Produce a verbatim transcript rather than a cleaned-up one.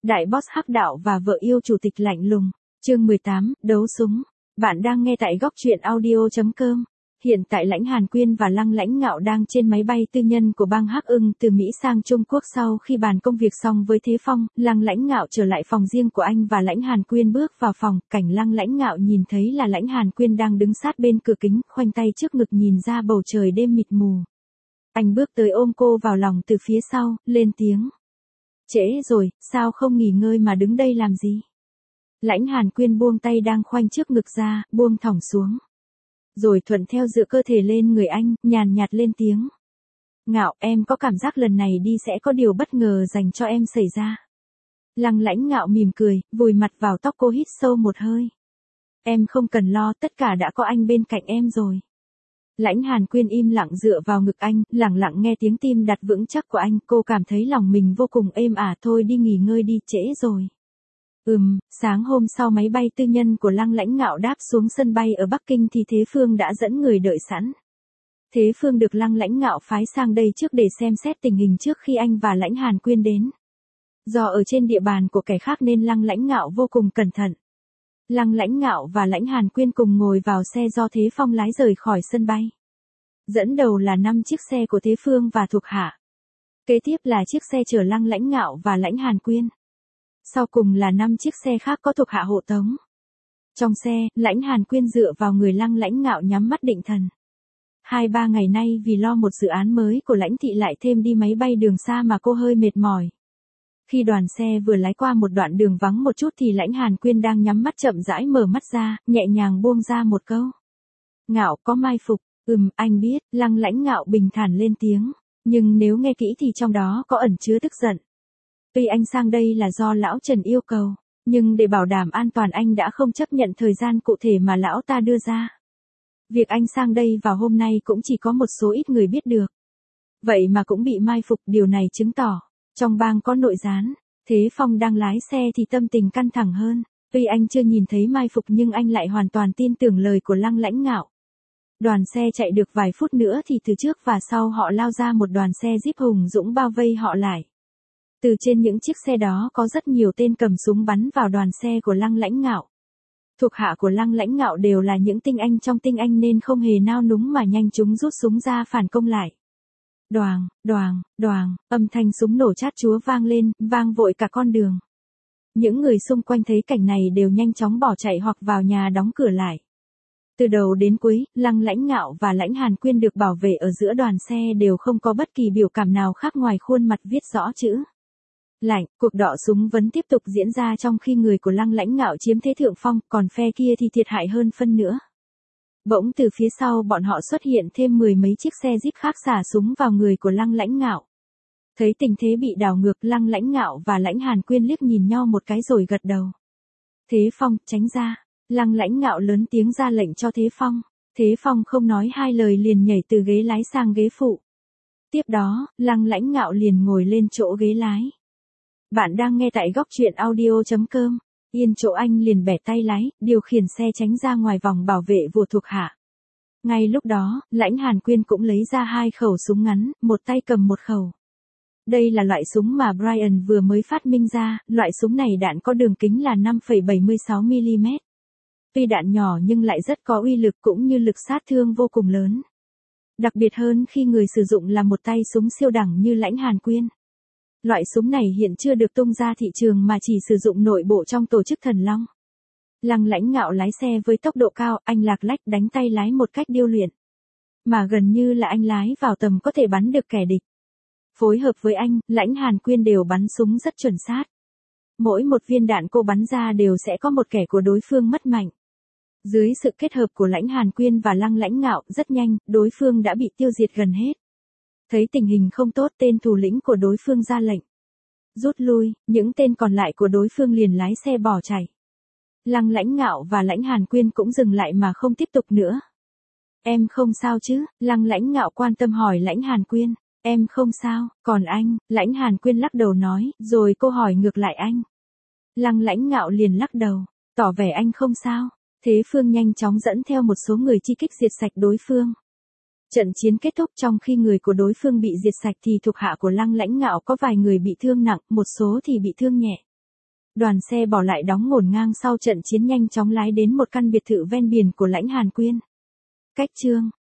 Đại boss hắc đạo và vợ yêu chủ tịch lạnh lùng. Chương mười tám, đấu súng. Bạn đang nghe tại góc truyện audio chấm com. Hiện tại Lãnh Hàn Quyên và Lăng Lãnh Ngạo đang trên máy bay tư nhân của bang Hắc Ưng từ Mỹ sang Trung Quốc sau khi bàn công việc xong với Thế Phong. Lăng Lãnh Ngạo trở lại phòng riêng của anh và Lãnh Hàn Quyên bước vào phòng. Cảnh Lăng Lãnh Ngạo nhìn thấy là Lãnh Hàn Quyên đang đứng sát bên cửa kính, khoanh tay trước ngực nhìn ra bầu trời đêm mịt mù. Anh bước tới ôm cô vào lòng từ phía sau, lên tiếng. Trễ rồi, sao không nghỉ ngơi mà đứng đây làm gì? Lãnh Hàn Quyên buông tay đang khoanh trước ngực ra, buông thõng xuống. Rồi thuận theo dựa cơ thể lên người anh, nhàn nhạt lên tiếng. Ngạo, em có cảm giác lần này đi sẽ có điều bất ngờ dành cho em xảy ra. Lăng Lãnh Ngạo mỉm cười, vùi mặt vào tóc cô, hít sâu một hơi. Em không cần lo, tất cả đã có anh bên cạnh em rồi. Lãnh Hàn Quyên im lặng dựa vào ngực anh, lặng lặng nghe tiếng tim đặt vững chắc của anh, cô cảm thấy lòng mình vô cùng êm ả. Thôi đi nghỉ ngơi đi, trễ rồi. Ừm, sáng hôm sau máy bay tư nhân của Lăng Lãnh Ngạo đáp xuống sân bay ở Bắc Kinh thì Thế Phương đã dẫn người đợi sẵn. Thế Phương được Lăng Lãnh Ngạo phái sang đây trước để xem xét tình hình trước khi anh và Lãnh Hàn Quyên đến. Do ở trên địa bàn của kẻ khác nên Lăng Lãnh Ngạo vô cùng cẩn thận. Lăng Lãnh Ngạo và Lãnh Hàn Quyên cùng ngồi vào xe do Thế Phong lái rời khỏi sân bay. Dẫn đầu là năm chiếc xe của Thế Phương và thuộc hạ. Kế tiếp là chiếc xe chở Lăng Lãnh Ngạo và Lãnh Hàn Quyên. Sau cùng là năm chiếc xe khác có thuộc hạ hộ tống. Trong xe, Lãnh Hàn Quyên dựa vào người Lăng Lãnh Ngạo nhắm mắt định thần. Hai ba ngày nay vì lo một dự án mới của Lãnh thị lại thêm đi máy bay đường xa mà cô hơi mệt mỏi. Khi đoàn xe vừa lái qua một đoạn đường vắng một chút thì Lãnh Hàn Quyên đang nhắm mắt chậm rãi mở mắt ra, nhẹ nhàng buông ra một câu. Ngạo, có mai phục. Ừm, anh biết. Lăng Lãnh Ngạo bình thản lên tiếng. Nhưng nếu nghe kỹ thì trong đó có ẩn chứa tức giận. Tuy anh sang đây là do lão Trần yêu cầu, nhưng để bảo đảm an toàn anh đã không chấp nhận thời gian cụ thể mà lão ta đưa ra. Việc anh sang đây vào hôm nay cũng chỉ có một số ít người biết được. Vậy mà cũng bị mai phục, điều này chứng tỏ trong bang có nội gián. Thế Phong đang lái xe thì tâm tình căng thẳng hơn. Tuy anh chưa nhìn thấy mai phục nhưng anh lại hoàn toàn tin tưởng lời của Lăng Lãnh Ngạo. Đoàn xe chạy được vài phút nữa thì từ trước và sau họ lao ra một đoàn xe Jeep hùng dũng bao vây họ lại. Từ trên những chiếc xe đó có rất nhiều tên cầm súng bắn vào đoàn xe của Lăng Lãnh Ngạo. Thuộc hạ của Lăng Lãnh Ngạo đều là những tinh anh trong tinh anh nên không hề nao núng mà nhanh chóng rút súng ra phản công lại. Đoàng, đoàng, đoàng, âm thanh súng nổ chát chúa vang lên, vang vội cả con đường. Những người xung quanh thấy cảnh này đều nhanh chóng bỏ chạy hoặc vào nhà đóng cửa lại. Từ đầu đến cuối, Lăng Lãnh Ngạo và Lãnh Hàn Quyên được bảo vệ ở giữa đoàn xe đều không có bất kỳ biểu cảm nào khác ngoài khuôn mặt viết rõ chữ lạnh. Cuộc đọ súng vẫn tiếp tục diễn ra trong khi người của Lăng Lãnh Ngạo chiếm thế thượng phong, còn phe kia thì thiệt hại hơn phân nữa. Bỗng từ phía sau bọn họ xuất hiện thêm mười mấy chiếc xe Jeep khác xả súng vào người của Lăng Lãnh Ngạo. Thấy tình thế bị đảo ngược, Lăng Lãnh Ngạo và Lãnh Hàn Quyên liếc nhìn nhau một cái rồi gật đầu. Thế Phong, tránh ra. Lăng Lãnh Ngạo lớn tiếng ra lệnh cho Thế Phong. Thế Phong không nói hai lời liền nhảy từ ghế lái sang ghế phụ. Tiếp đó, Lăng Lãnh Ngạo liền ngồi lên chỗ ghế lái. Bạn đang nghe tại góc truyện audio chấm com. Yên chỗ anh liền bẻ tay lái, điều khiển xe tránh ra ngoài vòng bảo vệ của thuộc hạ. Ngay lúc đó, Lãnh Hàn Quyên cũng lấy ra hai khẩu súng ngắn, một tay cầm một khẩu. Đây là loại súng mà Brian vừa mới phát minh ra, loại súng này đạn có đường kính là năm phẩy bảy mươi sáu mi li mét. Tuy đạn nhỏ nhưng lại rất có uy lực cũng như lực sát thương vô cùng lớn. Đặc biệt hơn khi người sử dụng là một tay súng siêu đẳng như Lãnh Hàn Quyên. Loại súng này hiện chưa được tung ra thị trường mà chỉ sử dụng nội bộ trong tổ chức Thần Long. Lăng Lãnh Ngạo lái xe với tốc độ cao, anh lạc lách đánh tay lái một cách điêu luyện. Mà gần như là anh lái vào tầm có thể bắn được kẻ địch. Phối hợp với anh, Lãnh Hàn Quyên đều bắn súng rất chuẩn xác. Mỗi một viên đạn cô bắn ra đều sẽ có một kẻ của đối phương mất mạnh. Dưới sự kết hợp của Lãnh Hàn Quyên và Lăng Lãnh Ngạo, rất nhanh, đối phương đã bị tiêu diệt gần hết. Thấy tình hình không tốt, tên thủ lĩnh của đối phương ra lệnh rút lui, những tên còn lại của đối phương liền lái xe bỏ chạy. Lăng Lãnh Ngạo và Lãnh Hàn Quyên cũng dừng lại mà không tiếp tục nữa. Em không sao chứ? Lăng Lãnh Ngạo quan tâm hỏi Lãnh Hàn Quyên. Em không sao, còn anh? Lãnh Hàn Quyên lắc đầu nói, rồi cô hỏi ngược lại anh. Lăng Lãnh Ngạo liền lắc đầu, tỏ vẻ anh không sao. Thế Phương nhanh chóng dẫn theo một số người chi kích diệt sạch đối phương. Trận chiến kết thúc trong khi người của đối phương bị diệt sạch thì thuộc hạ của Lăng Lãnh Ngạo có vài người bị thương nặng, một số thì bị thương nhẹ. Đoàn xe bỏ lại đóng ngổn ngang sau trận chiến nhanh chóng lái đến một căn biệt thự ven biển của Lãnh Hàn Quyên. Cách chương